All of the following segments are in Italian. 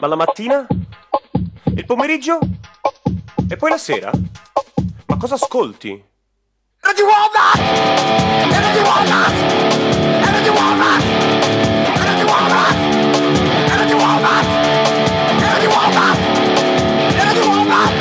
Ma la mattina? Il pomeriggio? E poi la sera? Ma cosa ascolti? Radio Walnut! Radio Walnut! Radio Walnut! Radio Walnut! Radio Walnut! Radio Walnut! Radio Walnut!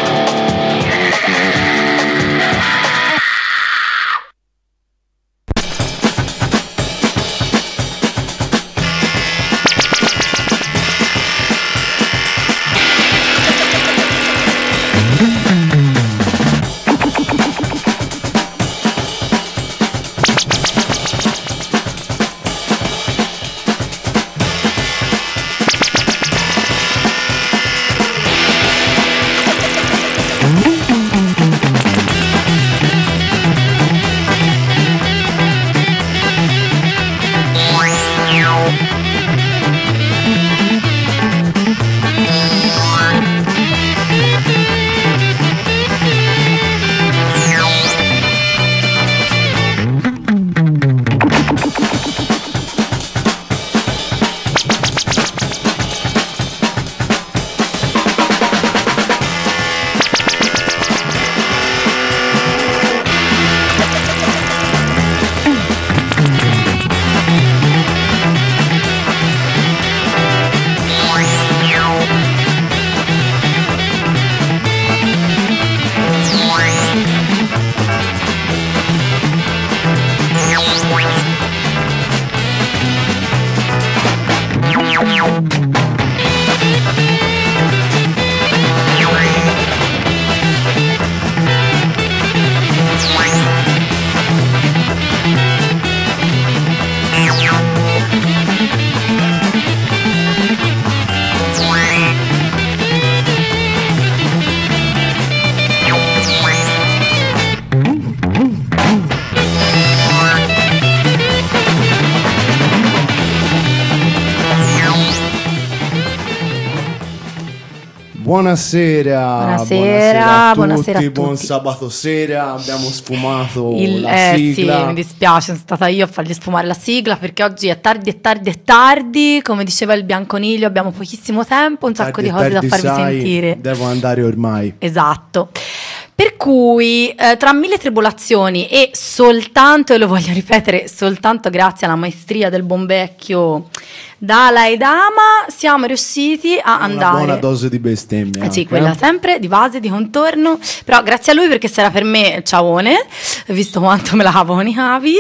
Buonasera a tutti, buon sabato sera, abbiamo sfumato la sigla. Sì, mi dispiace, sono stata io a fargli sfumare la sigla perché oggi è tardi, come diceva il Bianconiglio, abbiamo pochissimo tempo, un sacco di cose da farvi sentire. Devo andare ormai. Esatto. Per cui tra mille tribolazioni e soltanto, e lo voglio ripetere, soltanto grazie alla maestria del buon vecchio Dalai Lama siamo riusciti a andare. Una buona dose di bestemmia. Sì, quella sempre di base, di contorno, però grazie a lui perché se era per me ciaone, visto quanto me la cavo con i cavi.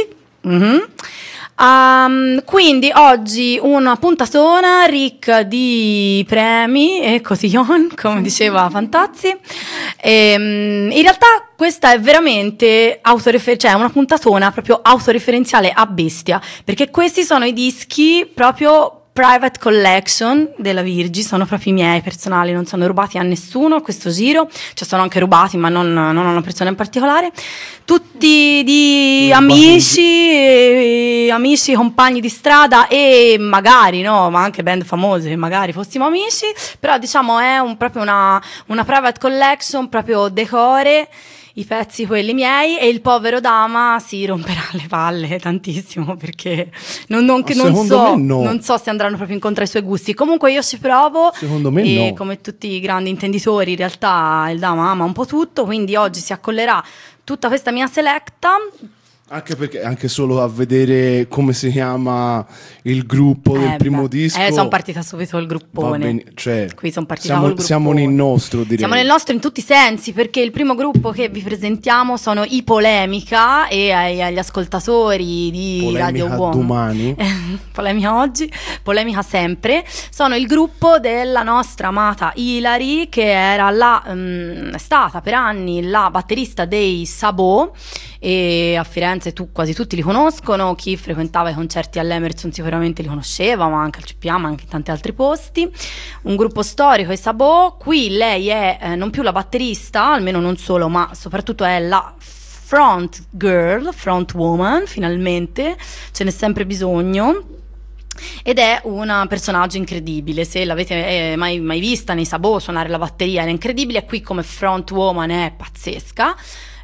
Quindi oggi una puntatona ricca di premi e cotillon, come diceva Fantazzi. In realtà questa è veramente cioè una puntatona proprio autoreferenziale a bestia, perché questi sono i dischi proprio private collection della Virgi, sono proprio i miei personali, non sono rubati a nessuno a questo giro, cioè sono anche rubati ma non a una persona in particolare, tutti di amici, compagni di strada e magari no, ma anche band famose, magari fossimo amici, però diciamo è proprio una private collection, proprio decore, i pezzi quelli miei, e il povero Dama si romperà le palle tantissimo perché non so se andranno proprio incontro ai suoi gusti. Comunque io ci provo, secondo me e no. Come tutti i grandi intenditori in realtà il Dama ama un po' tutto, quindi oggi si accollerà tutta questa mia selecta. Anche perché anche solo a vedere come si chiama il gruppo del primo disco. Sono partita subito il gruppone. Cioè, qui sono partita col gruppone. Siamo nel nostro, direi. Siamo nel nostro in tutti i sensi, perché il primo gruppo che vi presentiamo sono i Polemica, e agli ascoltatori di Polemica Radio Uomo. Domani. Polemica oggi, Polemica sempre. Sono il gruppo della nostra amata Ilari, che era è stata per anni la batterista dei Sabò, e a Firenze quasi tutti li conoscono. Chi frequentava i concerti all'Emerson sicuramente li conosceva, ma anche al CPA, ma anche in tanti altri posti. Un gruppo storico, i Sabò. Qui lei è non più la batterista, almeno non solo, ma soprattutto è la front girl, front woman, finalmente, ce n'è sempre bisogno. Ed è un personaggio incredibile. Se l'avete mai vista nei Sabò suonare la batteria, era incredibile. Qui come front woman è pazzesca.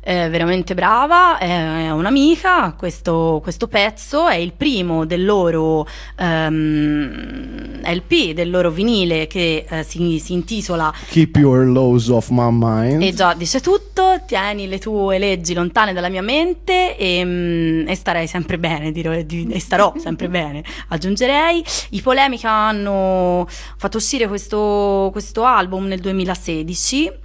veramente brava, è un'amica. Questo pezzo è il primo del loro LP, del loro vinile, che si intitola Keep Your Laws of My Mind. e già dice tutto: tieni le tue leggi lontane dalla mia mente, e starei sempre bene, e starò sempre bene, aggiungerei. I Polemica hanno fatto uscire questo album nel 2016.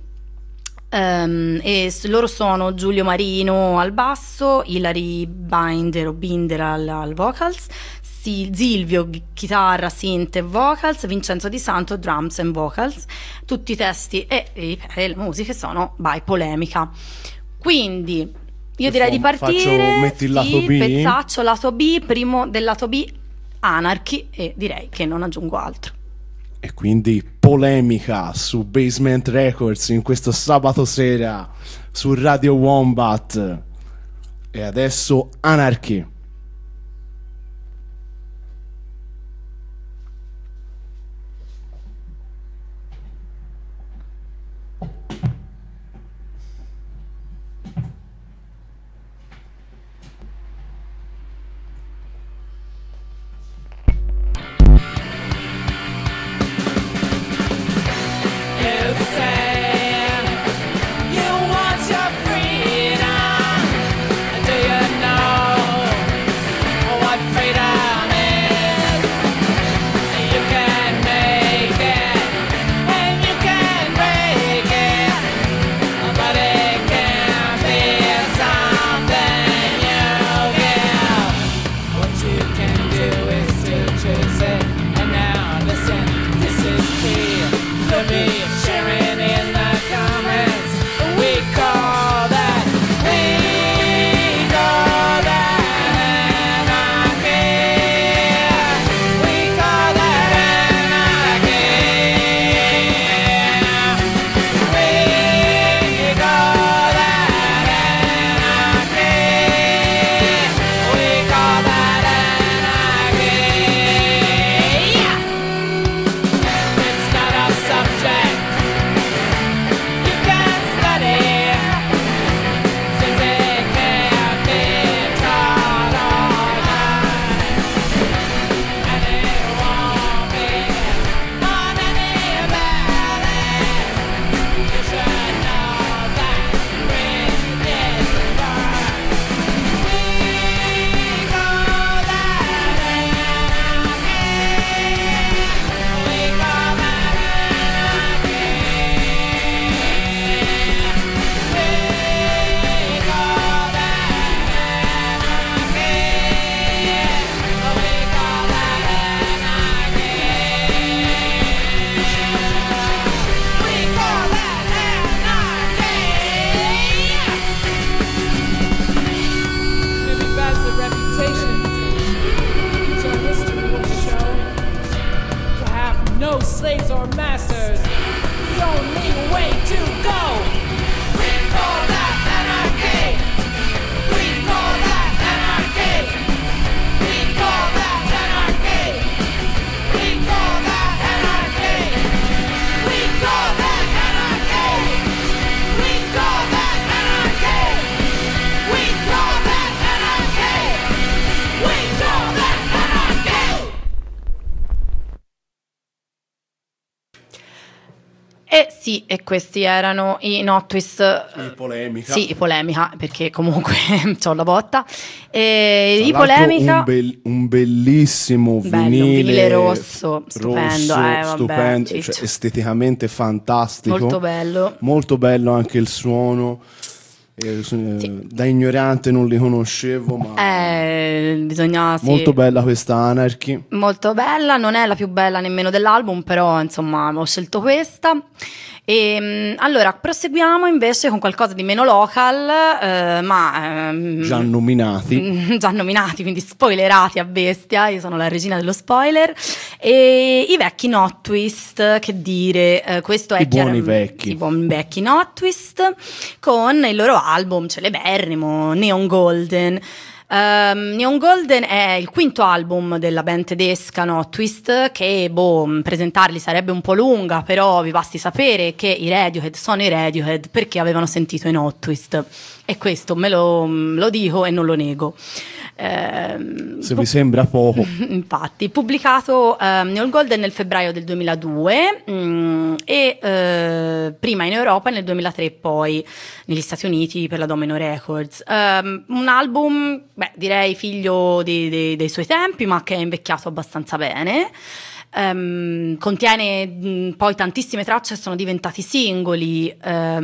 Loro sono Giulio Marino al basso, Hilary Binder al vocals, Silvio chitarra, synth e vocals, Vincenzo Di Santo drums and vocals. Tutti i testi e le musiche sono by Polemica. Quindi io direi di partire. Metti il lato B. Pezzaccio lato B, primo del lato B, Anarchy, e direi che non aggiungo altro. E quindi Polemica su Basement Records in questo sabato sera su Radio Wombat. E adesso Anarchy. Sì, e questi erano i Notwist. I Polemica. Sì, i Polemica, perché comunque c'ho la botta. I Tra Polemica. Un bellissimo Bello, vinile rosso, stupendo, vabbè, stupendo, ciccio. cioè, esteticamente fantastico. Molto bello. Molto bello anche il suono. Da ignorante non li conoscevo, ma bisogna, sì. molto bella questa Anarchy. Molto bella, non è la più bella nemmeno dell'album, però insomma ho scelto questa. E allora proseguiamo invece con qualcosa di meno local, ma già nominati, quindi spoilerati a bestia. Io sono la regina dello spoiler. E i vecchi Notwist, che dire, questo è i buoni vecchi Notwist con il loro album celeberrimo Neon Golden. Neon Golden è il quinto album della band tedesca Notwist, che presentarli sarebbe un po' lunga, però vi basti sapere che i Radiohead sono i Radiohead perché avevano sentito i Notwist, e questo me lo dico e non lo nego. Se vi sembra poco. Infatti, pubblicato Neon Golden nel febbraio del 2002 e prima in Europa e nel 2003 poi negli Stati Uniti per la Domino Records. Un album, direi figlio dei suoi tempi, ma che è invecchiato abbastanza bene. Contiene poi tantissime tracce che sono diventati singoli,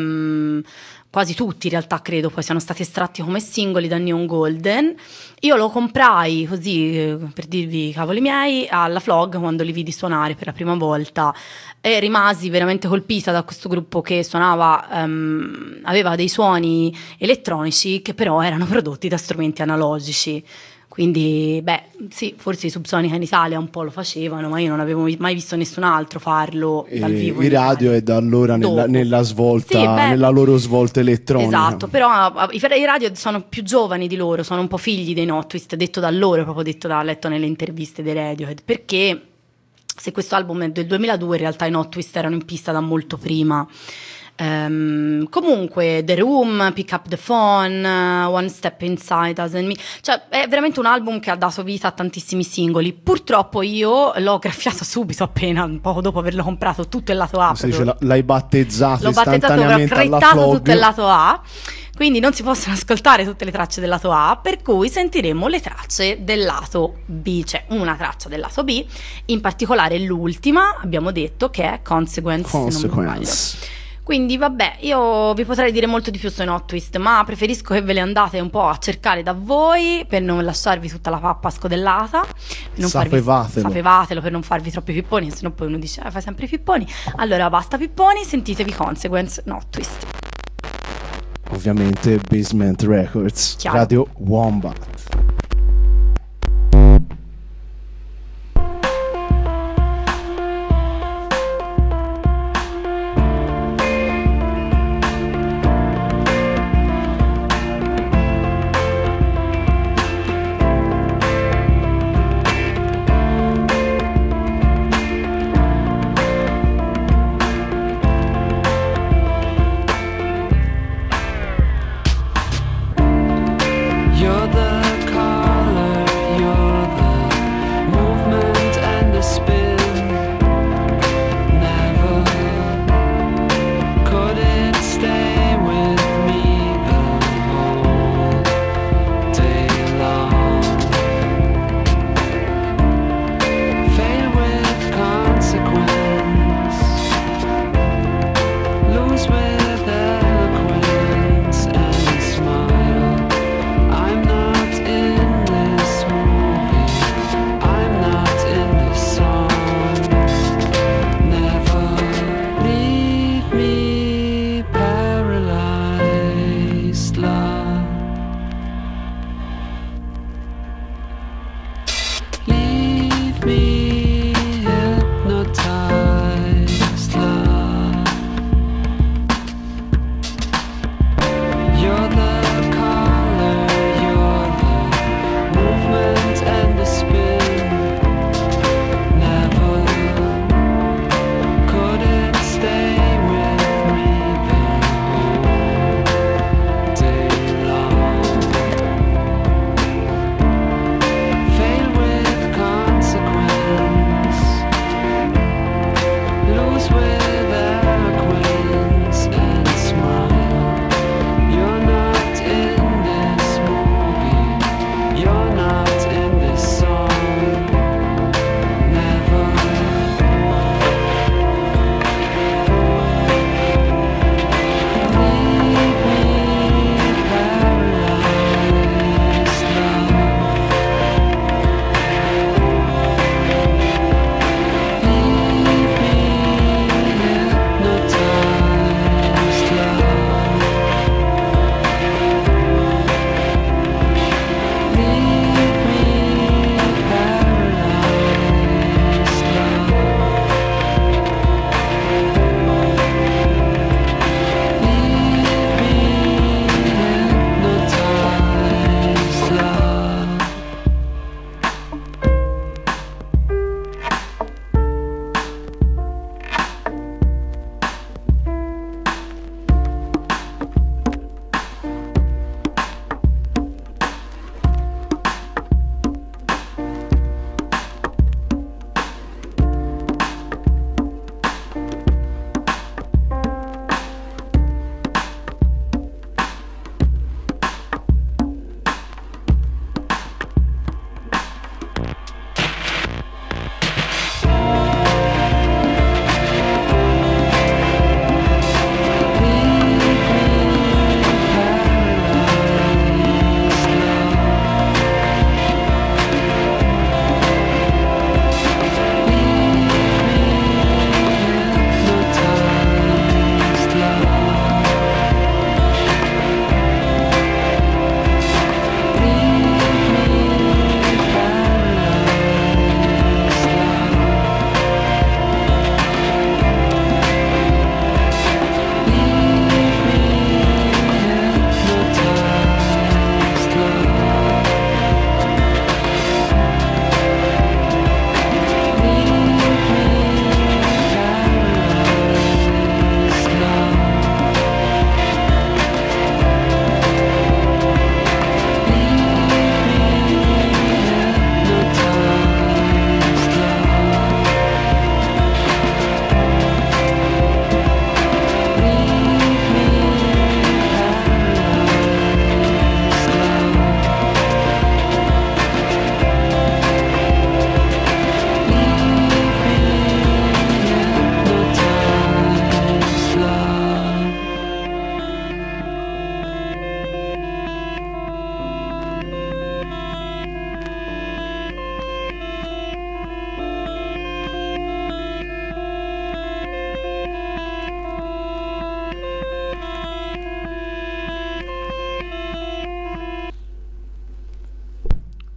quasi tutti in realtà credo poi siano stati estratti come singoli da Neon Golden. Io lo comprai così, per dirvi i cavoli miei, alla Flog quando li vidi suonare per la prima volta e rimasi veramente colpita da questo gruppo che suonava, aveva dei suoni elettronici che però erano prodotti da strumenti analogici. Quindi, sì, forse i Subsonica in Italia un po' lo facevano, ma io non avevo mai visto nessun altro farlo dal vivo. I radio è da allora nella svolta, sì, nella loro svolta elettronica. Esatto, però i radio sono più giovani di loro, sono un po' figli dei Notwist, detto da loro, proprio detto letto nelle interviste dei Radiohead, perché se questo album è del 2002, in realtà i Notwist erano in pista da molto prima. Comunque The Room, Pick Up the Phone, One Step Inside Us and Me, cioè è veramente un album che ha dato vita a tantissimi singoli. Purtroppo io l'ho graffiato subito, appena un po' dopo averlo comprato, tutto il lato A. L'hai battezzato l'ho istantaneamente alla cretato Flog. tutto il lato A, quindi non si possono ascoltare tutte le tracce del lato A, per cui sentiremo le tracce del lato B, cioè una traccia del lato B, in particolare l'ultima, abbiamo detto, che è Consequence. Se non mi sbaglio. Quindi vabbè, io vi potrei dire molto di più sui Notwist, ma preferisco che ve le andate un po' a cercare da voi per non lasciarvi tutta la pappa scodellata, per non sapevatelo, per non farvi troppi pipponi, sennò poi uno dice fai sempre i pipponi. Allora basta pipponi, sentitevi Consequence, Notwist. Ovviamente Basement Records, chiaro. Radio Wombat. You're the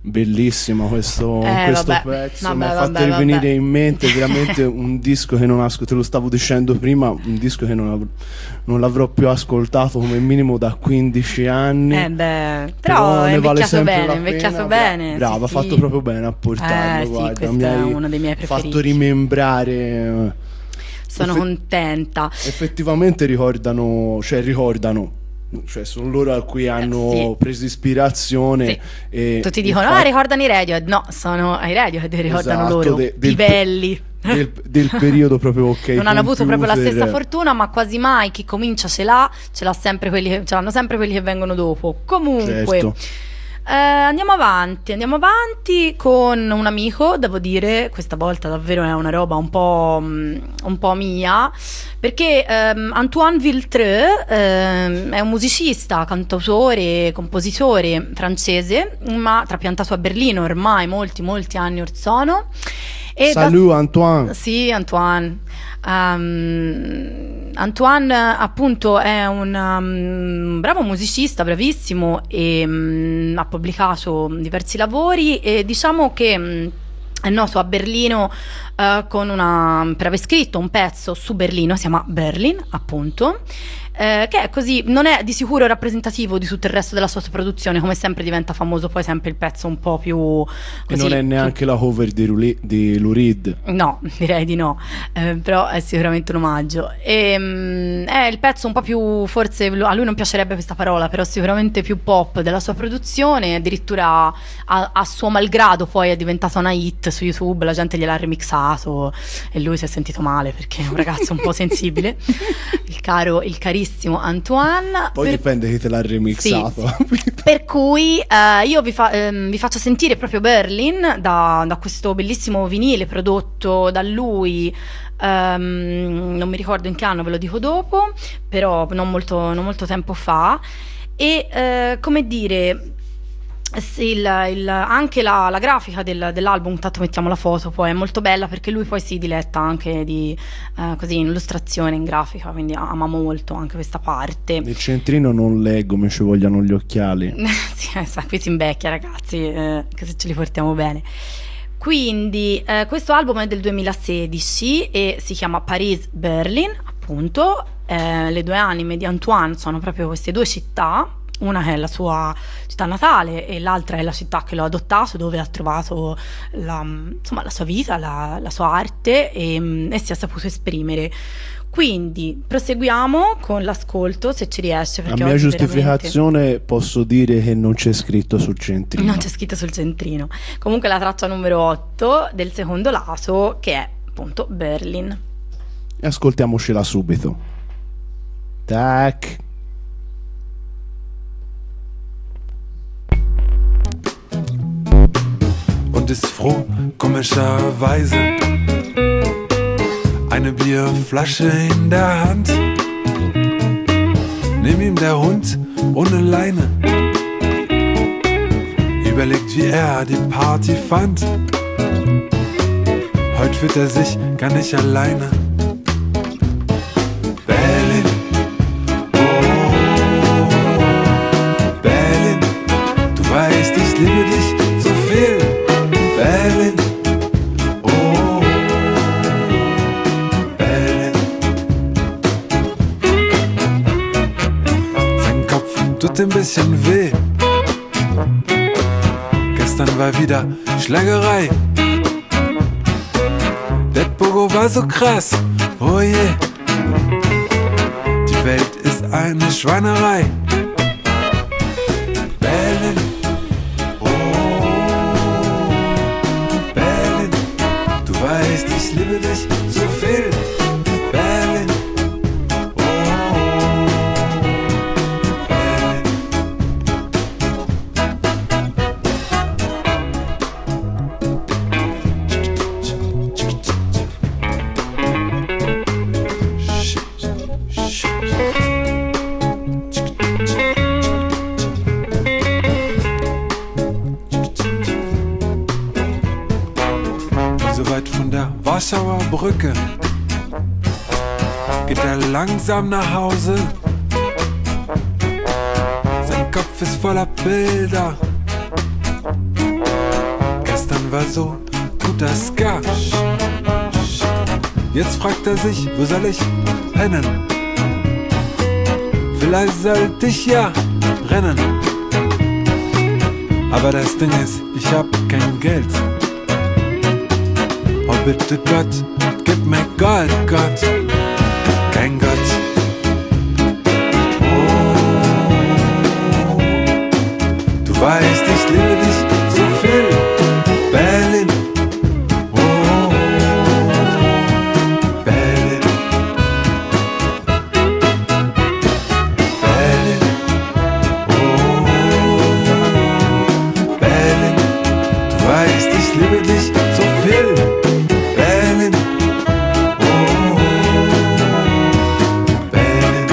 Bellissimo questo vabbè, pezzo, mi ha vabbè, fatto rivenire in mente veramente un disco che non ascolto, te lo stavo dicendo prima, un disco che non l'avrò più ascoltato come minimo da 15 anni. Però è ne vale invecchiato sempre bene, la è invecchiato pena. bene. Brava, ha sì, fatto sì. proprio bene a portarlo, sì, guarda, questo mi è hai uno dei miei preferiti. fatto rimembrare. Sono contenta. Effettivamente ricordano, cioè sono loro a cui hanno sì. preso ispirazione. Sì. E Tutti dicono, ricordano i Radiohead. No, sono ai Radiohead, ricordano Esatto, loro, pivelli. del periodo proprio che non hanno avuto proprio la computer- stessa fortuna, ma quasi mai chi comincia ce l'hanno sempre quelli che vengono dopo. Comunque, Certo. andiamo avanti con un amico, devo dire, questa volta davvero è una roba un po' mia, perché Antoine Viltreux è un musicista, cantautore, compositore francese, ma trapiantato a Berlino ormai molti anni or sono. Salut Antoine. Sì, Antoine. Antoine appunto è un bravo musicista, bravissimo, e ha pubblicato diversi lavori e diciamo che è noto a Berlino per aver scritto un pezzo su Berlino, si chiama Berlin appunto, che è così, non è di sicuro rappresentativo di tutto il resto della sua produzione, come sempre diventa famoso poi sempre il pezzo un po' più così, E non è neanche la cover di Lou Reed. No, direi di no, però è sicuramente un omaggio. È il pezzo un po' più, forse a lui non piacerebbe questa parola, però sicuramente più pop della sua produzione, addirittura a suo malgrado poi è diventata una hit su YouTube, la gente gliel'ha remixato e lui si è sentito male perché è un ragazzo un po' sensibile, il carissimo Antoine. Poi dipende chi te l'ha remixato. Sì. Per cui io vi faccio sentire proprio Berlin da questo bellissimo vinile prodotto da lui, non mi ricordo in che anno, ve lo dico dopo, però non molto tempo fa, e come dire, sì, anche la grafica dell'album, tanto mettiamo la foto, poi è molto bella perché lui poi si diletta anche di così in illustrazione, in grafica, quindi ama molto anche questa parte. Nel centrino non leggo, mi ci vogliano gli occhiali. Sì, qui si invecchia, ragazzi, che se ce li portiamo bene. Quindi questo album è del 2016 e si chiama Paris Berlin, appunto. Le due anime di Antoine sono proprio queste due città. Una è la sua città natale e l'altra è la città che lo ha adottato, dove ha trovato la sua vita, la sua arte e si è saputo esprimere. Quindi proseguiamo con l'ascolto, se ci riesce. A mia giustificazione posso dire che non c'è scritto sul centrino. Non c'è scritto sul centrino. Comunque la traccia numero 8 del secondo lato, che è appunto Berlin. E ascoltiamocela subito. Tac. Und ist froh, komischerweise, eine Bierflasche in der Hand. Nimm ihm der Hund ohne Leine, überlegt, wie er die Party fand. Heute fühlt er sich gar nicht alleine. Berlin, oh, Berlin, du weißt, ich liebe dich so viel. Berlin, oh, Berlin. Sein Kopf tut ein bisschen weh. Gestern war wieder Schlägerei. Der Pogo war so krass, oh je. Die Welt ist eine Schweinerei. Berlin, oh, Berlin, du weißt, ich liebe dich so viel. Berlin, oh, Berlin. So weit von der Warschauer Brücke geht er langsam nach Hause. Sein Kopf ist voller Bilder. war so guter Ska. Jetzt fragt er sich, wo soll ich pennen? Vielleicht sollte ich ja rennen. Aber das Ding ist, ich hab kein Geld. Oh bitte Gott, gib mir Gold, Gott. Kein Gott. Du weißt, ich liebe dich so viel, Berlin. Oh, Berlin. Berlin. Oh, Berlin. Du weißt, ich liebe dich so viel, Berlin. Oh, Berlin.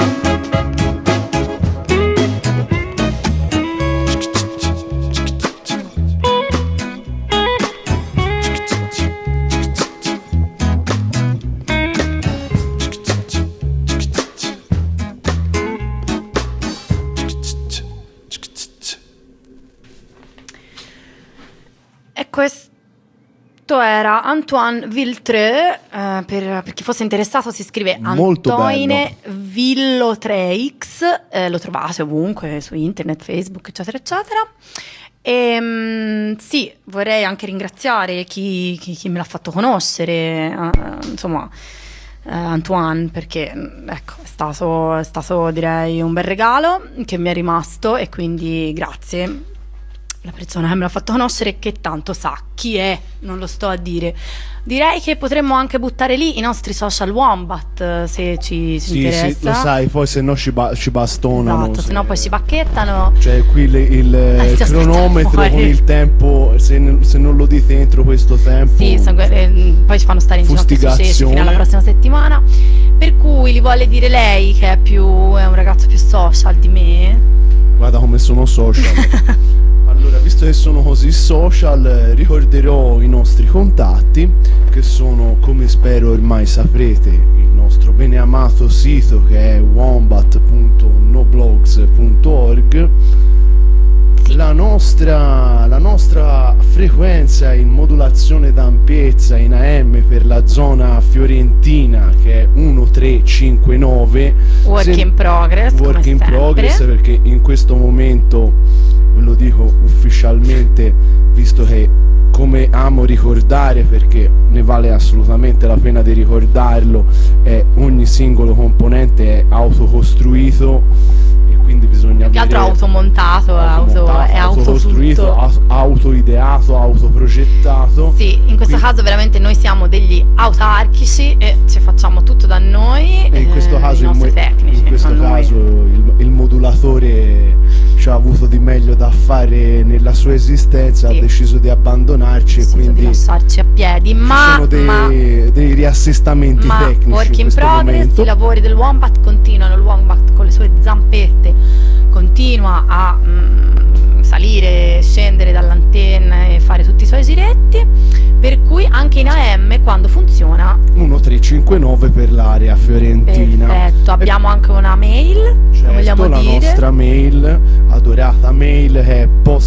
E questo era Antoine Viltreux, per chi fosse interessato si scrive Molto Antoine Villo 3X, lo trovate ovunque su internet, Facebook, eccetera, eccetera. Sì, vorrei anche ringraziare chi me l'ha fatto conoscere, insomma, Antoine, perché ecco, è stato direi un bel regalo che mi è rimasto, e quindi grazie. La persona che me l'ha fatto conoscere, che tanto sa chi è, non lo sto a dire. Direi che potremmo anche buttare lì i nostri social Wombat, se ci interessa. Sì, lo sai, poi se no ci bastonano. Esatto, se no poi si bacchettano. Cioè qui il si cronometro aspettano con fuori. il tempo, se non lo dite entro questo tempo. Sì, poi ci fanno stare in ginocchio sui cessi fino alla prossima settimana. Per cui gli vuole dire lei che è un ragazzo più social di me. Guarda come sono social. Allora, visto che sono così social, ricorderò i nostri contatti, che sono, come spero ormai saprete, il nostro beneamato sito che è wombat.noblogs.org, Sì. la nostra frequenza in modulazione d'ampiezza in AM per la zona fiorentina, che è 1359. Work in progress, Work come in sempre. progress, perché in questo momento, ve lo dico ufficialmente, visto che, come amo ricordare, perché ne vale assolutamente la pena di ricordarlo, ogni singolo componente è autocostruito, e quindi bisogna Più che altro avere automontato, è autocostruito, autotutto. autoideato, autoprogettato. Sì, in questo Quindi- caso veramente noi siamo degli autarchici e ci facciamo tutto da noi, E in questo caso, i nostri tecnici. in questo non noi. caso il modulatore ci ha avuto di meglio da fare nella sua esistenza, Sì. ha deciso di abbandonarci, e Deciso quindi di lasciarci a piedi, ci sono dei riassestamenti ma tecnici work in questo progress, momento. i lavori del Wombat continuano, il Wombat con le sue zampette continua a salire, scendere dall'antenna e fare tutti i suoi giretti, per cui anche in AM quando funziona 1359 per l'area fiorentina. perfetto. Abbiamo anche una mail, Certo, lo vogliamo la dire? nostra mail, adorata mail, che è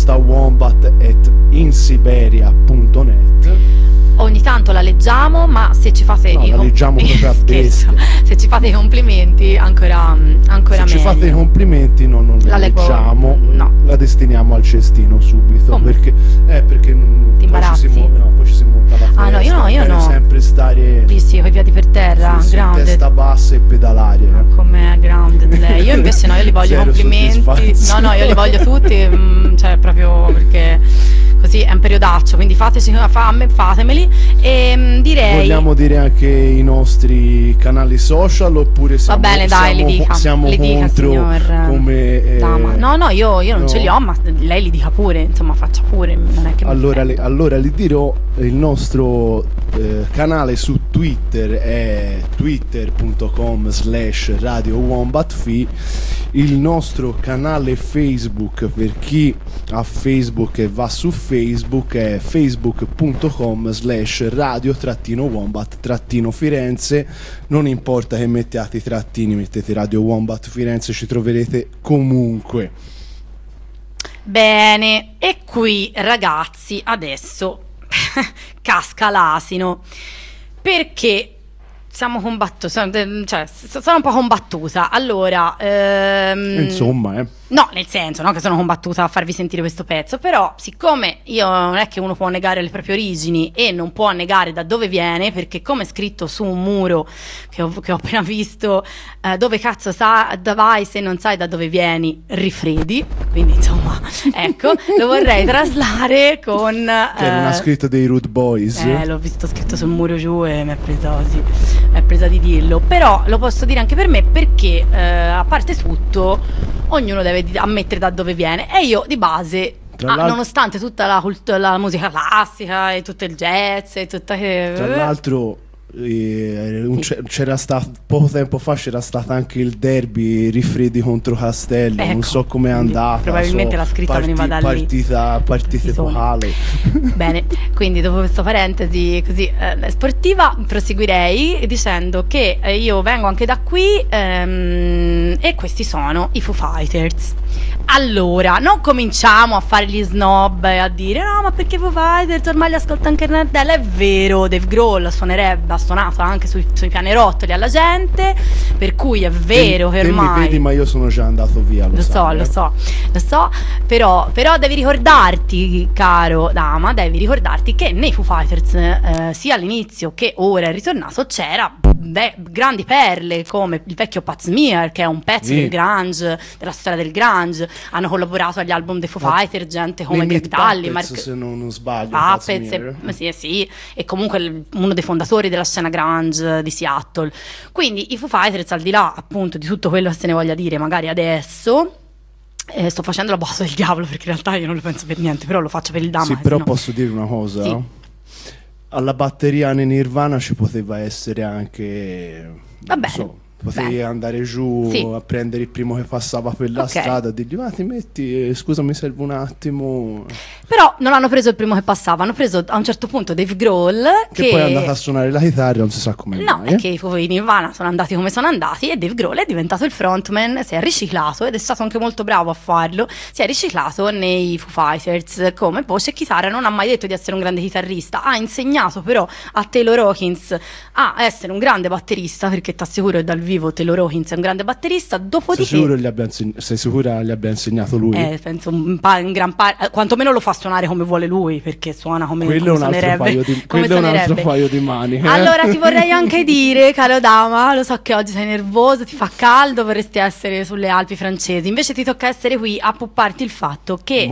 postawombat@insiberia.net. Ogni tanto la leggiamo, ma se ci fate No, la leggiamo proprio a Scherzo. bestia. Se ci fate i complimenti ancora Se ci meglio. fate i complimenti non La la leggo- leggiamo, no. la destiniamo al cestino subito. Come? Perché Ti poi imbarazzi? poi ci si monta la festa. Ah, no, io per no. sempre stare Lì sì, coi piedi per terra, sì, grounded. testa bassa e pedalare. Com'è grounded lei? Io invece no, io li voglio Zero complimenti. soddisfazione. No, io li voglio tutti, cioè proprio perché così è un periodaccio, quindi fatemeli. E direi Vogliamo dire anche i nostri canali social, oppure siamo, va bene, dai, li dica. siamo Li dica, contro signor come dama. No, io non no. ce li ho, ma lei li dica pure, insomma, faccia pure, non è che mi Allora offendo. li dirò. Il nostro canale su Twitter è twitter.com/Radio Wombat. Il nostro canale Facebook, per chi ha Facebook e va su Facebook, è facebook.com/radio-wombat-firenze. Non importa che mettiate i trattini, mettete Radio Wombat Firenze, ci troverete comunque. Bene, e qui ragazzi, adesso casca l'asino, perché sono un po' combattuta. Allora, Insomma, no, nel senso, no, che sono combattuta a farvi sentire questo pezzo, però siccome io non è che uno può negare le proprie origini e non può negare da dove viene, perché come è scritto su un muro che ho appena visto, dove cazzo vai se non sai da dove vieni, rifredi, quindi insomma, ecco, lo vorrei traslare con... che era una scritta dei Rude Boys. L'ho visto scritto sul muro giù e mi è presa di dirlo, però lo posso dire anche per me perché, a parte tutto, ognuno deve ammettere da dove viene, e io di base, nonostante tutta la musica classica e tutto il jazz e tutta tra l'altro c'era stato poco tempo fa, c'era stato anche il derby Rifredi contro Castello, ecco, non so com'è andata, probabilmente la scritta veniva da lì, partita epocale. Bene, quindi dopo questa parentesi così sportiva proseguirei dicendo che io vengo anche da qui, e questi sono i Foo Fighters. Allora, non cominciamo a fare gli snob e a dire no, ma perché Foo Fighters ormai li ascolta anche Nardella. È vero, Dave Grohl ha suonato anche sui pianerottoli alla gente, per cui è vero che ormai... mi vedi, ma io sono già andato via, lo so, però devi ricordarti, caro dama, che nei Foo Fighters, sia all'inizio che ora è ritornato, c'era grandi perle come il vecchio Pat Smear, che è un pezzo del grunge, della storia del grunge. Hanno collaborato agli album dei Foo Fighters gente come Greg Dulli, se non sbaglio, Puppets, sì, e comunque uno dei fondatori della scena grunge di Seattle. Quindi i Foo Fighters, al di là appunto di tutto quello che se ne voglia dire magari adesso, sto facendo la bossa del diavolo perché in realtà io non lo penso per niente, però lo faccio per il Damasino. Sì, però posso dire una cosa? Sì. Alla batteria nei Nirvana ci poteva essere anche, vabbè, potevi andare giù a prendere il primo che passava per la strada e dirgli ti metti, scusa mi serve un attimo. Però non hanno preso il primo che passava, hanno preso a un certo punto Dave Grohl che poi è andato a suonare la chitarra, non si sa come mai. È che i Nirvana sono andati come sono andati e Dave Grohl è diventato il frontman, si è riciclato ed è stato anche molto bravo a farlo, si è riciclato nei Foo Fighters come voce e chitarra. Non ha mai detto di essere un grande chitarrista, ha insegnato però a Taylor Hawkins a essere un grande batterista, perché ti assicuro che dal vivo Taylor Hawkins è un grande batterista. Dopodiché sei sicura gli abbia insegnato lui? Penso in gran parte, quantomeno lo fa suonare come vuole lui, perché suona come quello suonerebbe. Quello è un altro paio di maniche. Allora ti vorrei anche dire, caro dama, lo so che oggi sei nervoso, ti fa caldo, vorresti essere sulle Alpi francesi, invece ti tocca essere qui a pupparti il fatto che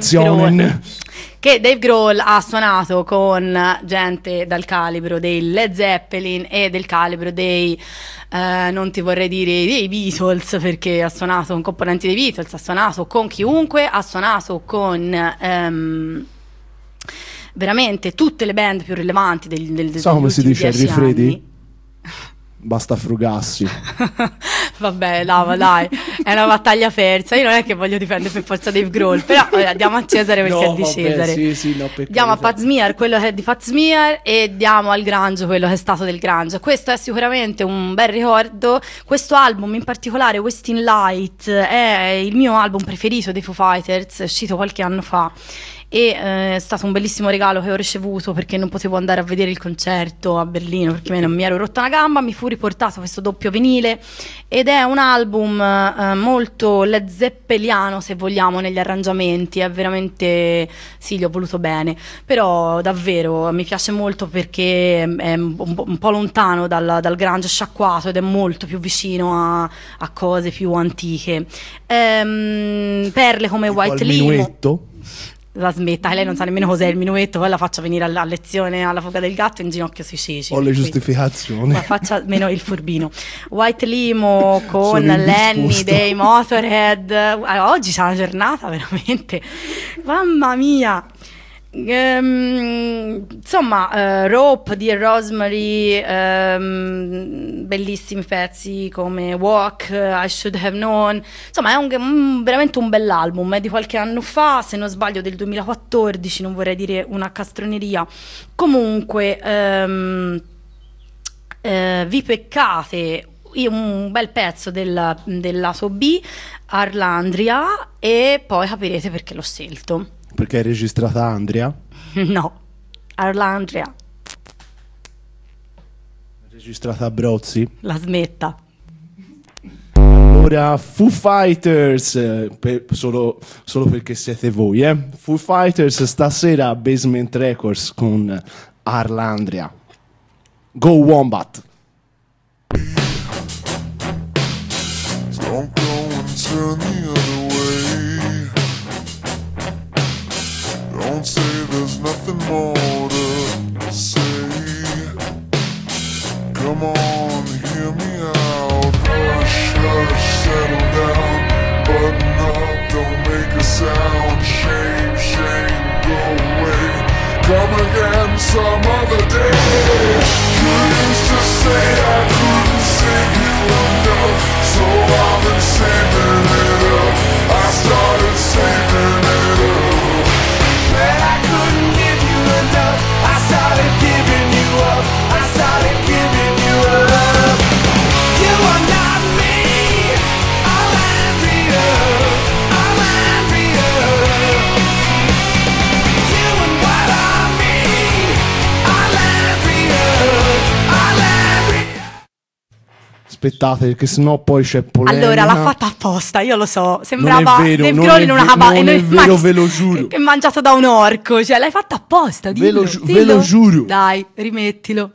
Dave Grohl ha suonato con gente dal calibro dei Led Zeppelin e del calibro dei non ti vorrei dire dei Beatles, perché ha suonato con componenti dei Beatles, ha suonato con chiunque, ha suonato con veramente tutte le band più rilevanti degli so come si dice Henry Freddy? Basta frugarsi. Vabbè, dai, è una battaglia persa. Io non è che voglio difendere per forza Dave Grohl, però diamo a Cesare perché è di Cesare. Diamo a Pat Smear quello che è di Pat Smear e diamo al grunge quello che è stato del grunge. Questo è sicuramente un bel ricordo. Questo album in particolare, Wasting Light, è il mio album preferito dei Foo Fighters, è uscito qualche anno fa e è stato un bellissimo regalo che ho ricevuto, perché non potevo andare a vedere il concerto a Berlino perché non mi ero rotta una gamba. Mi fu riportato questo doppio vinile ed è un album molto Led Zeppeliano, se vogliamo, negli arrangiamenti. È veramente, sì, li ho voluto bene, però davvero mi piace molto perché è un po' lontano dal grunge sciacquato ed è molto più vicino a cose più antiche. Perle come White Limo. La smetta, lei non sa nemmeno cos'è il minuetto, poi la faccia venire a lezione alla fuga del gatto in ginocchio sui ceci. Ho le giustificazioni. Ma faccia meno il furbino. White Limo con Lenny dei Motorhead. Oggi c'è una giornata veramente, mamma mia. Insomma, Rope di Rosemary, bellissimi pezzi come Walk, I Should Have Known. Insomma, è veramente un bell'album, è di qualche anno fa, se non sbaglio del 2014, non vorrei dire una castroneria. Comunque vi peccate un bel pezzo dell'Aso B, Arlandria, e poi capirete perché l'ho scelto. Perché è registrata Andrea? No. Arlandria. Registrata a Brozzi. La smetta. Allora, Foo Fighters, solo perché siete voi, Foo Fighters stasera a Basement Records con Arlandria. Go Wombat! Don't go and turn the other way. Don't say there's nothing more to say. Come on, hear me out. Hush, hush, settle down. Button up, don't make a sound. Shame, shame, go away. Come again some other day. You used to say I couldn't save you enough, so I've been saving it up. I started saving it up. That I couldn't give you enough, I started giving you up. I started giving you up. You are not me, I'll Andrea, I'll Andrea. You and what are me, I'll Andrea, I'll Andrea. Aspettate, perché sennò poi c'è polemica. Allora, l'ha fatta apposta, io lo so. Sembrava Non è vero, De non Pioli è in una ve- cava- non è in- vero, ve lo giuro. Che è mangiato da un orco. Cioè, l'hai fatta apposta. Ve lo Dillo, ve lo giuro. Dai, rimettilo.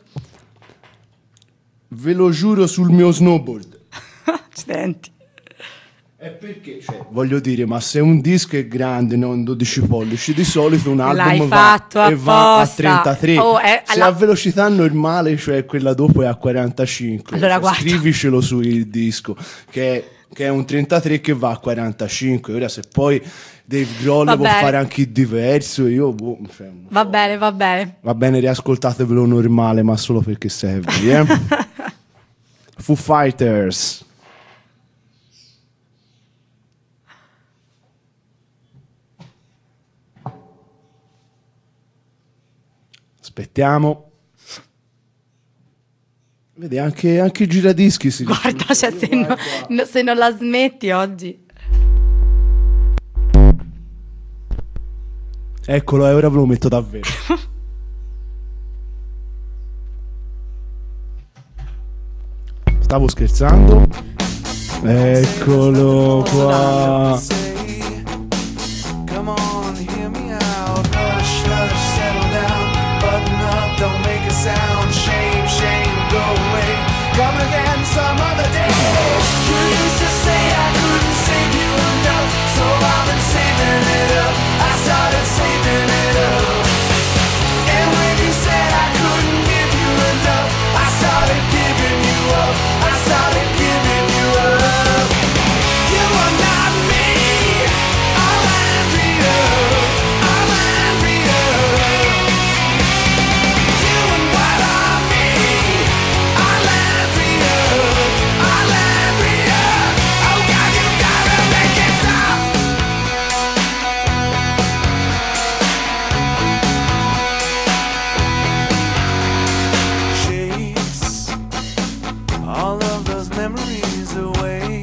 Ve lo giuro sul mio snowboard. Accidenti. E perché? Cioè, voglio dire, ma se un disco è grande, non 12 pollici, di solito un L'hai album fatto va, e va a apposta. 33. Oh, se a velocità normale, cioè quella dopo è a 45. Allora, Cioè, guarda. scrivicelo sul disco, che è un 33 che va a 45. Ora se poi Dave Grohl Va può bene. fare anche il diverso, io cioè, non Va so. bene, va bene. Va bene, riascoltatevelo normale, ma solo perché serve, Foo Fighters. Aspettiamo. Vedi, anche i giradischi si Guarda, cioè, se non la smetti oggi. Eccolo, ora ve lo metto davvero. Stavo scherzando. Eccolo qua. Come on, hear me out. Hush, hush, settle down. Button up, don't make a sound. Shame, shame, go away. Come again some other day. You used to say I couldn't save you enough, so I've been saving it up. I started saving it up. And when you said I couldn't give you enough, I started giving you up. I started giving you up. You are not me, I'm Andrea, I'm Andrea. You and what are me, I'm Andrea, I'm Andrea. Oh God, you gotta make it stop. Chase all of those memories away.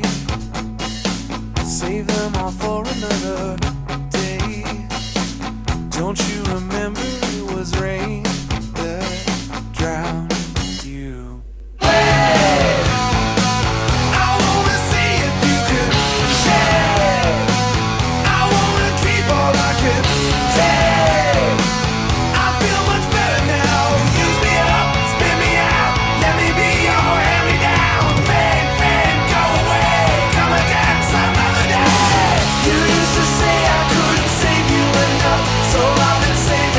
Save them all for another day. Don't you remember it was rain that drowned you? Hey, I wanna see if you can share. I wanna keep all I can take. I feel much better now. Use me up, spin me out. Let me be your hand-me-down. Fade, fade, go away. Come again some other day. You used to say I couldn't save you enough, so I've been saving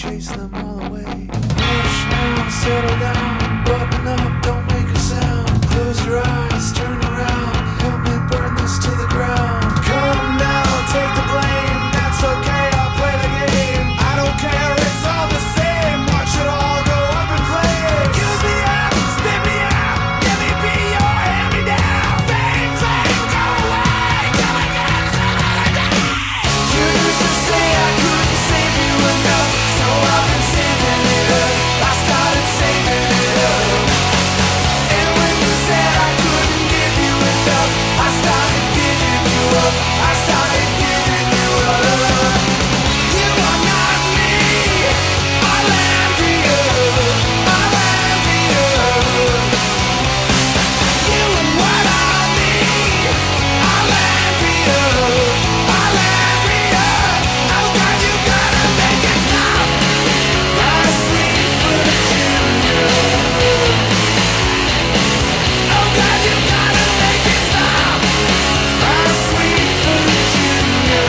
chase them all away. Hush now, settle down, button up, don't make a sound. Close your eyes, turn around, help me burn this to the ground. Come now, take the blame, that's okay, I'll play the game. I don't care, it's all the same, watch it all go up in flames. Use me up, spit me out, let me be your hand-me-down. Fame, flame, go away, till I get some day. You used to say I couldn't save you enough, so I've been saving it up. I started saving it up. And when you said I couldn't give you enough, I started giving you up. I started giving you up. You are not me, Arlandia, Arlandia. You and what I need, Arlandia, Arlandia. Oh God, you gotta make it stop. My sweet Virginia. Oh God, you gotta make it stop. My sweet Virginia.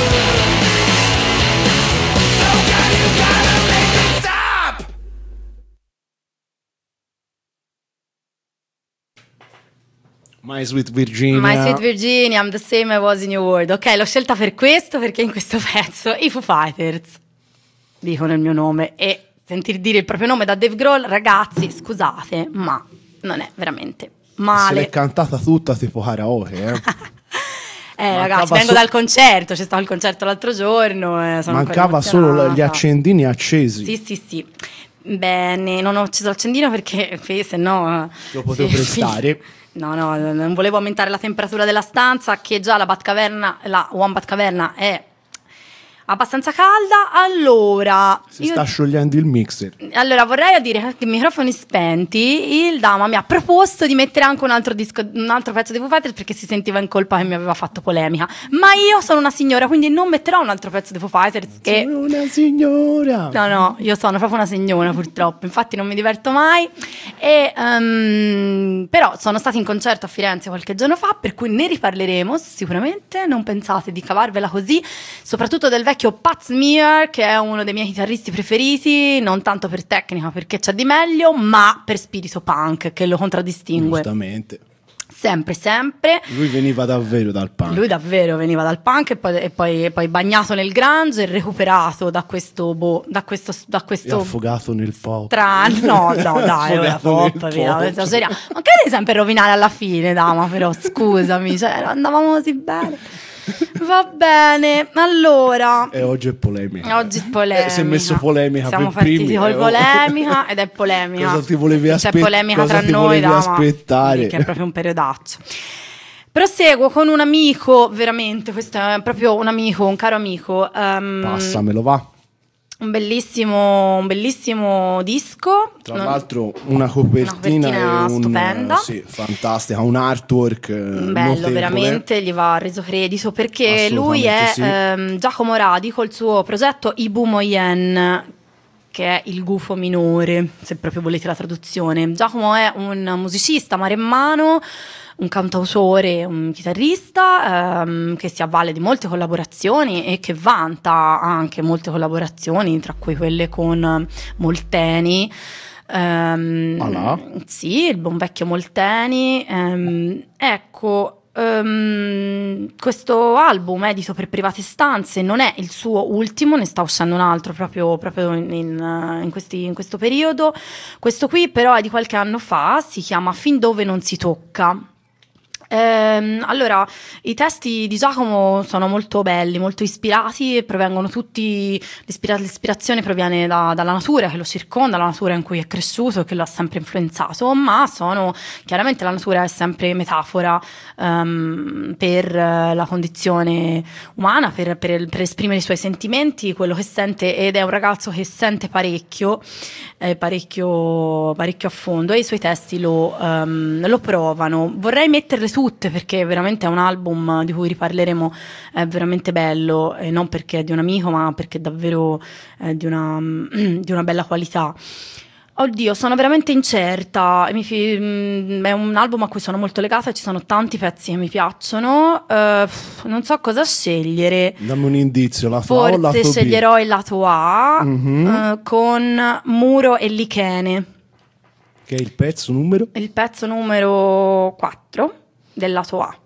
Oh God, you gotta make it stop. My Sweet Virginia. My Sweet Virginia, I'm the same I was in your world. Ok, l'ho scelta per questo perché in questo pezzo i Foo Fighters dicono il mio nome e sentir dire il proprio nome da Dave Grohl, ragazzi, scusate, ma non è veramente Se male. l'è cantata tutta tipo karaoke, Ragazzi, Mancava vengo so- dal concerto, c'è stato il concerto l'altro giorno. Sono ancora Mancava solo emozionata. gli accendini accesi. Sì, sì, sì. Bene, non ho acceso l'accendino perché se no... Lo potevo prestare. No, non volevo aumentare la temperatura della stanza, che già la Batcaverna, la Wombat Caverna è abbastanza calda. Allora, Si sta sciogliendo il mixer. allora vorrei dire che microfoni spenti, il Dama mi ha proposto di mettere anche un altro pezzo di Foo Fighters perché si sentiva in colpa che mi aveva fatto polemica. Ma io sono una signora, quindi non metterò un altro pezzo di Foo Fighters che... Sono una signora. No, io sono proprio una signora purtroppo, infatti non mi diverto mai. Però sono stata in concerto a Firenze qualche giorno fa, per cui ne riparleremo sicuramente. Non pensate di cavarvela così, soprattutto del vecchio Pat Smear, che è uno dei miei chitarristi preferiti, non tanto per tecnica perché c'è di meglio, ma per spirito punk che lo contraddistingue Giustamente. sempre. Lui veniva davvero dal punk. Lui davvero veniva dal punk e poi bagnato nel grunge e recuperato da questo E affogato nel pop. No, dai, ora Affogato pop, nel via, pop. esageriamo. Ma che devi sempre rovinare alla fine, Dama, però, scusami, cioè, andavamo così bene. Va bene, allora... E oggi è polemica. Oggi è polemica. Si è messo polemica Siamo per primi. partiti col polemica ed è polemica. Cosa ti volevi C'è aspettare? polemica tra noi, Dama, aspettare? che è proprio un periodaccio. Proseguo con un amico, veramente, questo è proprio un amico, un caro amico. Passamelo, va. Un bellissimo disco. Tra l'altro una copertina stupenda. Sì, fantastica, un artwork Bello, notevole. veramente, gli va reso credito perché lui Assolutamente è Giacomo Radi col suo progetto Ibu Moyen, che è il gufo minore, se proprio volete la traduzione. Giacomo è un musicista maremmano, un cantautore, un chitarrista che si avvale di molte collaborazioni e che vanta anche molte collaborazioni, tra cui quelle con Molteni. Sì, il buon vecchio Molteni. Ecco, questo album edito per Private Stanze non è il suo ultimo, ne sta uscendo un altro proprio in questo periodo. Questo qui però è di qualche anno fa, si chiama Fin dove non si tocca. Allora, i testi di Giacomo sono molto belli, molto ispirati e provengono tutti, l'ispirazione proviene dalla natura che lo circonda, la natura in cui è cresciuto e che lo ha sempre influenzato, ma chiaramente la natura è sempre metafora per la condizione umana, per esprimere i suoi sentimenti, quello che sente, ed è un ragazzo che sente parecchio a fondo, e i suoi testi lo provano. Vorrei metterle tutte perché veramente è un album di cui riparleremo, è veramente bello, e non perché è di un amico, ma perché è davvero di una bella qualità. Oddio, sono veramente incerta. È un album a cui sono molto legata e ci sono tanti pezzi che mi piacciono. Non so cosa scegliere. Dammi un indizio, lato A o lato Forse B? sceglierò il lato A con Muro e Lichene. Che è il pezzo numero? Il pezzo numero 4 del lato A.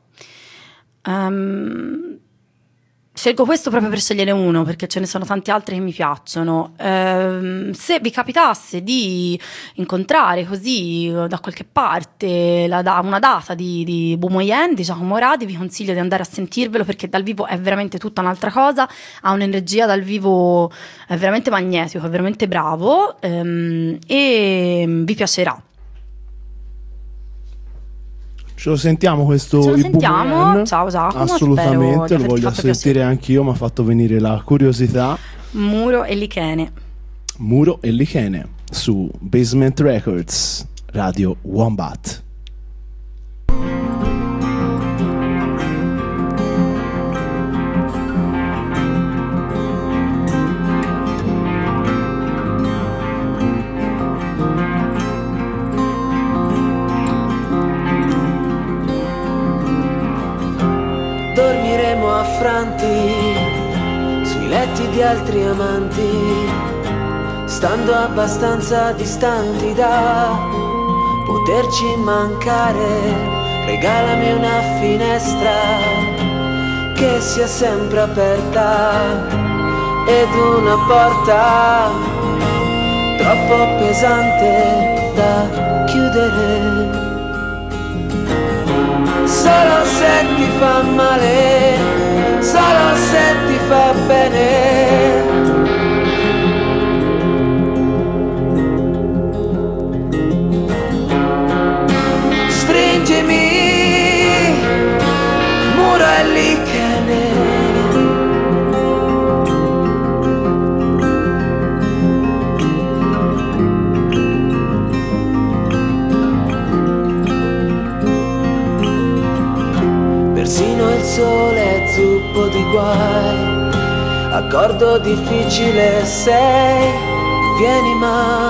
Scelgo questo proprio per scegliere uno, perché ce ne sono tanti altri che mi piacciono. Se vi capitasse di incontrare così da qualche parte una data di Bumoyen, di Giacomo Radi, vi consiglio di andare a sentirvelo, perché dal vivo è veramente tutta un'altra cosa, ha un'energia dal vivo, è veramente magnetico, è veramente bravo, e vi piacerà. Ce lo sentiamo questo Ce lo i sentiamo. Bumoyen? Ciao Giacomo, spero di Assolutamente, lo averti voglio fatto sentire piacere. anch'io, mi ha fatto venire la curiosità. Muro e Lichene. Muro e Lichene su Basement Records, Radio Wombat. Dormiremo affranti sui letti di altri amanti, stando abbastanza distanti da poterci mancare. Regalami una finestra che sia sempre aperta ed una porta troppo pesante da chiudere. Solo se ti fa male, solo se ti fa bene. Stringimi, muro e lichene. Persino il sole è zuppo di guai, accordo difficile sei, vieni ma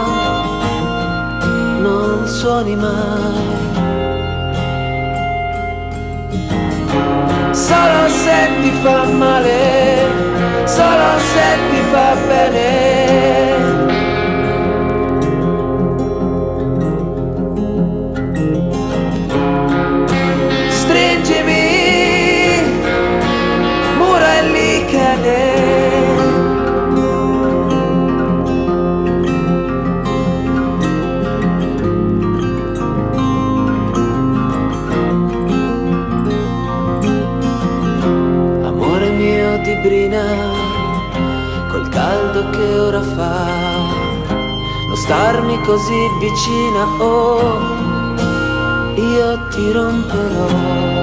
non suoni mai. Solo se ti fa male, solo se ti fa bene. Stringimi, muro e lichene. Amore mio di brina, col caldo che ora fa, non starmi così vicina, oh, io ti romperò.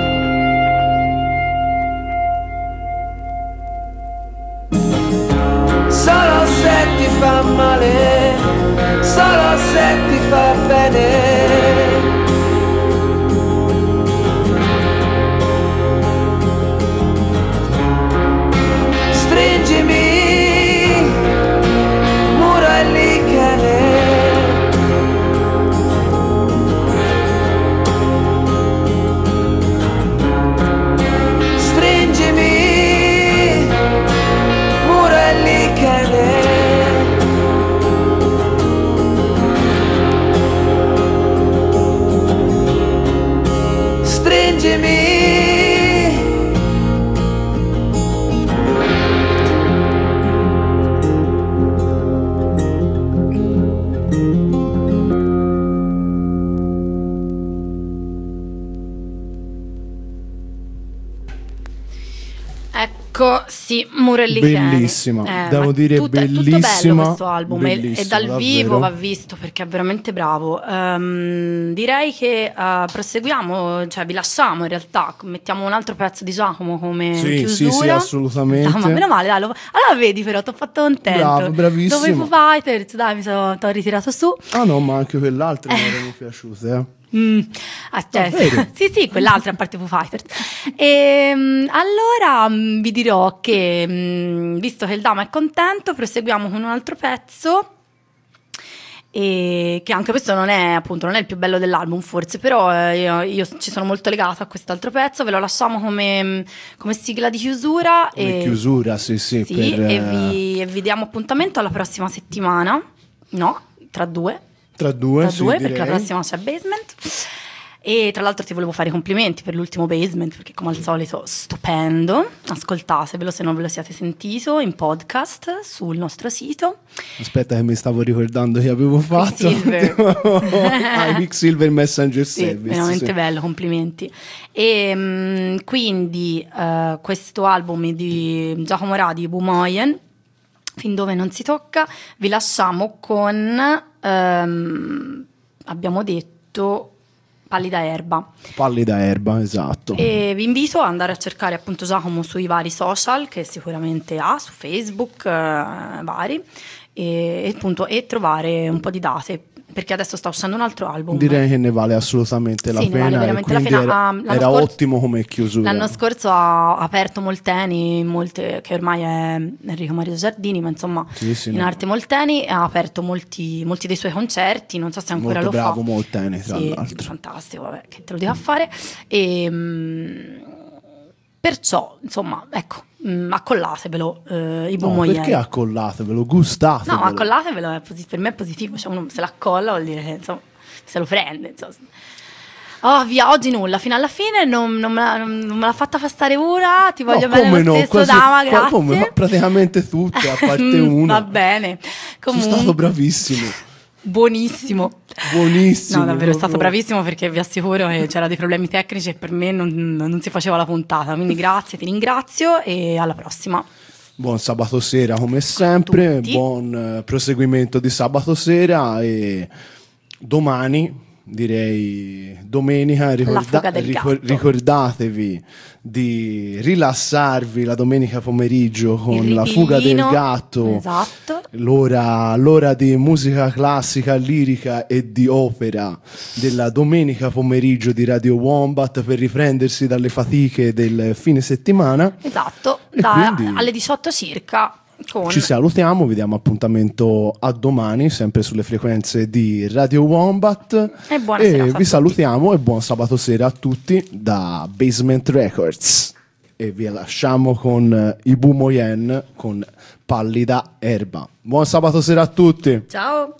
Solo se ti fa male, solo se ti fa bene. Stringimi, muro e lichene. Stringimi, muro e lichene. Stringimi. Ecco, sì, Muro e Lichene. Bellissima, devo ma dire è tutto bello bellissima, questo album, e bellissimo, dal vivo davvero. va visto perché è veramente bravo. Direi che proseguiamo, cioè vi lasciamo in realtà, mettiamo un altro pezzo di Giacomo come Sì, chiusura. sì, assolutamente. No, ma meno male, dai, allora vedi però, ti ho fatto contento. Bravo, bravissimo. Dopo i Foo Fighters, dai, t'ho ritirato su. Ah no, ma anche quell'altro mi erano piaciute, Aspetta, sì, quell'altra a parte Foo Fighters. Allora vi dirò che visto che il Dama è contento, proseguiamo con un altro pezzo e che anche questo non è il più bello dell'album forse, però io ci sono molto legata a quest'altro pezzo. Ve lo lasciamo come sigla di chiusura Come chiusura, sì, e vi diamo appuntamento alla prossima settimana, no, tra due sì, perché la direi. prossima c'è Basement. E tra l'altro ti volevo fare i complimenti per l'ultimo Basement, perché come al solito stupendo, ascoltatevelo se non ve lo siete sentito in podcast sul nostro sito. Aspetta che mi stavo ricordando che avevo fatto Quicksilver. Quicksilver Messenger Sì, Service, veramente sì. bello, complimenti. E quindi questo album di Giacomo Radi, Bumoyen, fin dove non si tocca, vi lasciamo con abbiamo detto Pallida Erba. Pallida Erba, esatto. E vi invito ad andare a cercare appunto Giacomo sui vari social che sicuramente ha, su Facebook, vari, e appunto e trovare un po' di date, perché adesso sta uscendo un altro album. Direi che ne vale assolutamente la Sì, ne pena, vale e veramente la quindi pena. era L'anno scorso- ottimo come chiusura. L'anno scorso ha aperto Molteni, che ormai è Enrico Maria Giardini, ma insomma Sì, in no. arte Molteni, ha aperto molti dei suoi concerti, non so se ancora Molto lo bravo fa. Molteni, tra Sì, l'altro. fantastico, vabbè, che te lo dico a fare. E, perciò, insomma, ecco, accollatevelo i No, Bumoyen. perché accollatevelo, gustatevelo. No, accollatevelo, per me è positivo, cioè uno se l'accolla vuol dire che insomma, se lo prende, insomma. Oh, via, oggi nulla, fino alla fine non me l'ha fatta fastare una, ti voglio No, bene come lo no, stesso, quasi- dama, grazie. come praticamente tutte, a parte una. Va bene, Sono comunque, stato bravissimo. buonissimo. Buonissimo. No, davvero è stato proprio. bravissimo, perché vi assicuro che c'era dei problemi tecnici e per me non si faceva la puntata, quindi grazie, ti ringrazio e alla prossima. Buon sabato sera come sempre, Tutti. buon proseguimento di sabato sera e domani, direi domenica, La fuga del gatto. ricordatevi di rilassarvi la domenica pomeriggio con Il la fuga del ripillino, gatto. esatto. L'ora di musica classica, lirica e di opera della domenica pomeriggio di Radio Wombat per riprendersi dalle fatiche del fine settimana. Esatto, E quindi- alle 18 circa con Ci salutiamo, vi diamo appuntamento a domani, sempre sulle frequenze di Radio Wombat. E buona serata a vi tutti. salutiamo e buon sabato sera a tutti da Basement Records. E vi lasciamo con i Bumoyen con Pallida Erba. Buon sabato sera a tutti. Ciao.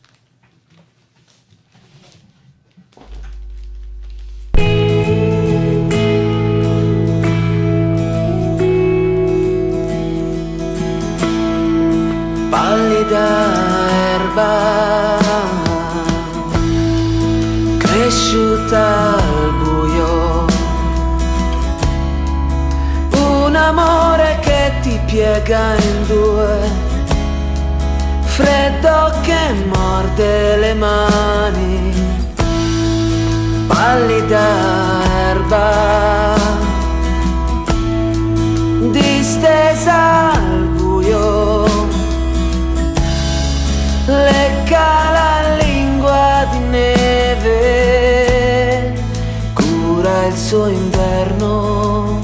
Pallida erba cresciuta al buio, un amore che ti piega in due, freddo che morde le mani. Pallida erba distesa al buio, lecca la lingua di neve, cura il suo inverno.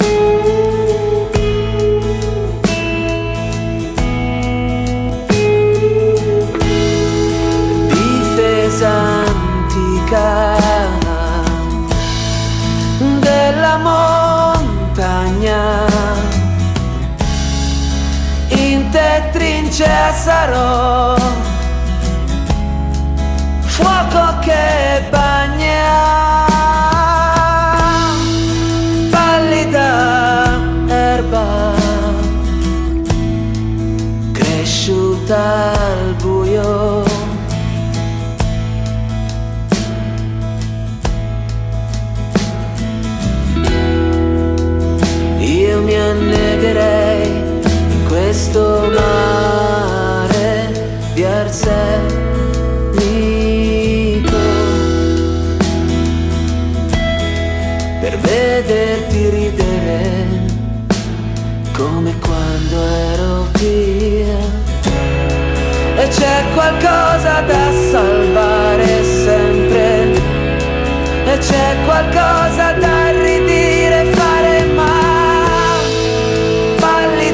Difesa antica della montagna, in te trincea sarò, fuoco che bagna. Pallida erba cresciuta al buio, io mi annegherei in questo mare di arsenico, per vederti ridere come quando ero via. E c'è qualcosa da salvare sempre, e c'è qualcosa da ridire e fare, ma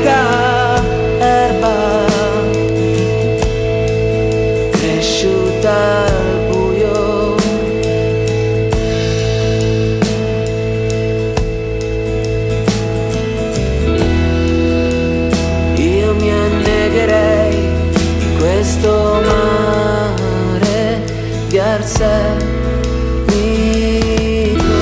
pallida erba cresciuta seguito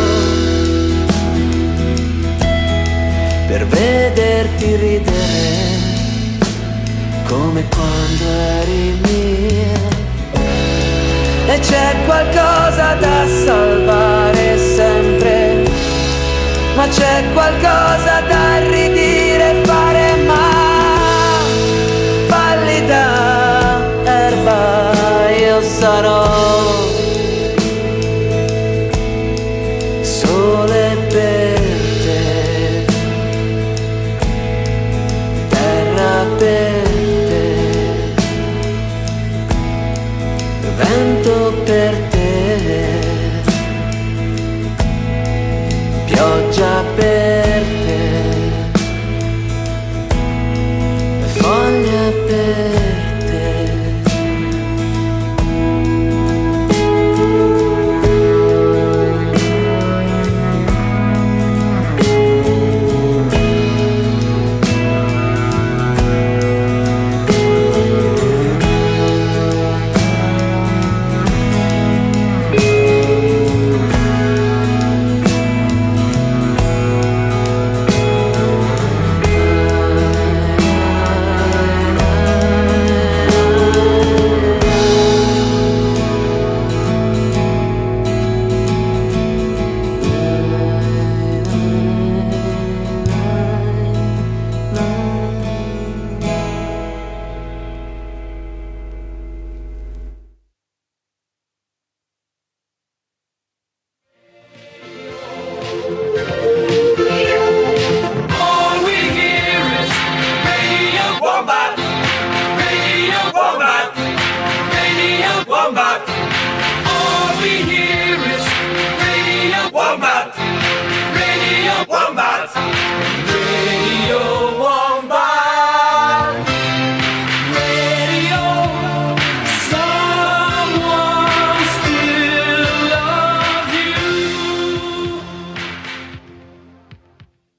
per vederti ridere come quando eri mia. E c'è qualcosa da salvare sempre, ma c'è qualcosa da ridire e fare, ma pallida erba io sarò, sole per te, terra per te, vento per